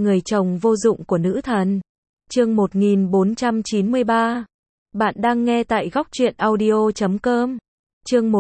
người chồng vô dụng của nữ thần. Chương 1493. Bạn đang nghe tại góc truyện audio.com. Chương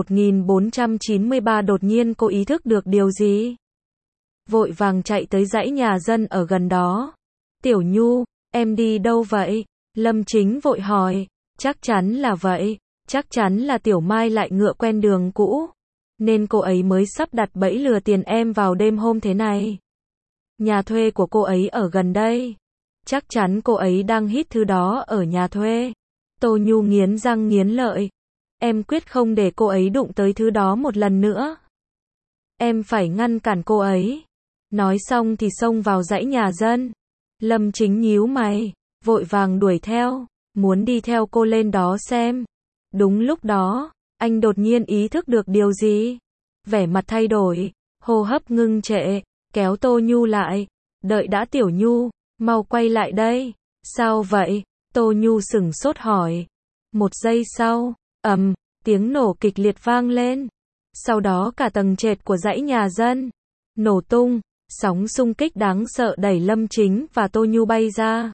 1493 đột nhiên cô ý thức được điều gì. Vội vàng chạy tới dãy nhà dân ở gần đó. Tiểu Nhu, em đi đâu vậy? Lâm Chính vội hỏi. Chắc chắn là vậy, chắc chắn là Tiểu Mai lại ngựa quen đường cũ. Nên cô ấy mới sắp đặt bẫy lừa tiền em vào đêm hôm thế này. Nhà thuê của cô ấy ở gần đây. Chắc chắn cô ấy đang hít thứ đó ở nhà thuê. Tô Nhu nghiến răng nghiến lợi. Em quyết không để cô ấy đụng tới thứ đó một lần nữa. Em phải ngăn cản cô ấy. Nói xong thì xông vào dãy nhà dân. Lâm Chính nhíu mày, vội vàng đuổi theo, muốn đi theo cô lên đó xem. Đúng lúc đó, anh đột nhiên ý thức được điều gì. Vẻ mặt thay đổi, hô hấp ngưng trệ, kéo Tô Nhu lại. Đợi đã Tiểu Nhu, mau quay lại đây. Sao vậy? Tô Nhu sửng sốt hỏi. Một giây sau, tiếng nổ kịch liệt vang lên. Sau đó cả tầng trệt của dãy nhà dân nổ tung, sóng xung kích đáng sợ đẩy Lâm Chính và Tô Nhu bay ra.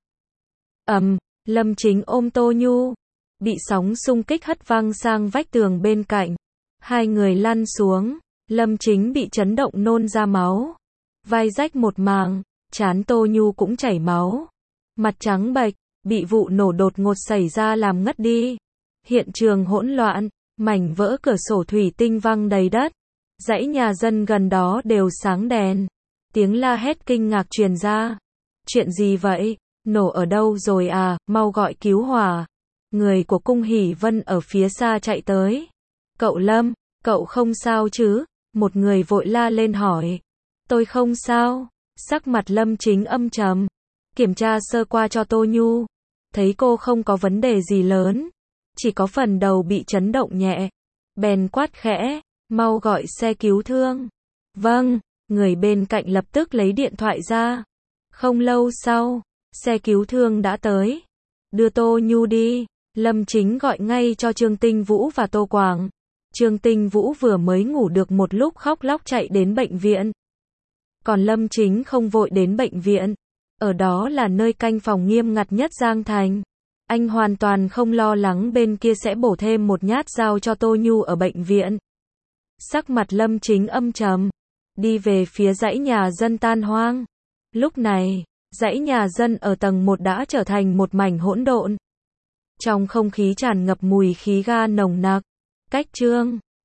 Lâm Chính ôm Tô Nhu, bị sóng xung kích hất văng sang vách tường bên cạnh. Hai người lăn xuống, Lâm Chính bị chấn động nôn ra máu. Vai rách một mảng, trán Tô Nhu cũng chảy máu. Mặt trắng bệch, bị vụ nổ đột ngột xảy ra làm ngất đi. Hiện trường hỗn loạn, mảnh vỡ cửa sổ thủy tinh văng đầy đất. Dãy nhà dân gần đó đều sáng đèn. Tiếng la hét kinh ngạc truyền ra. Chuyện gì vậy? Nổ ở đâu rồi à? Mau gọi cứu hỏa. Người của Cung Hỷ Vân ở phía xa chạy tới. Cậu Lâm, cậu không sao chứ? Một người vội la lên hỏi. Tôi không sao. Sắc mặt Lâm Chính âm trầm. Kiểm tra sơ qua cho Tô Nhu. Thấy cô không có vấn đề gì lớn. Chỉ có phần đầu bị chấn động nhẹ. Bèn quát khẽ. Mau gọi xe cứu thương. Vâng. Người bên cạnh lập tức lấy điện thoại ra. Không lâu sau, xe cứu thương đã tới. Đưa Tô Nhu đi. Lâm Chính gọi ngay cho Trương Tinh Vũ và Tô Quảng. Trương Tinh Vũ vừa mới ngủ được một lúc khóc lóc chạy đến bệnh viện. Còn Lâm Chính không vội đến bệnh viện. Ở đó là nơi canh phòng nghiêm ngặt nhất Giang Thành. Anh hoàn toàn không lo lắng bên kia sẽ bổ thêm một nhát dao cho Tô Nhu ở bệnh viện. Sắc mặt Lâm Chính âm trầm. Đi về phía dãy nhà dân tan hoang. Lúc này, dãy nhà dân ở tầng 1 đã trở thành một mảnh hỗn độn. Trong không khí tràn ngập mùi khí ga nồng nặc. Cách Trương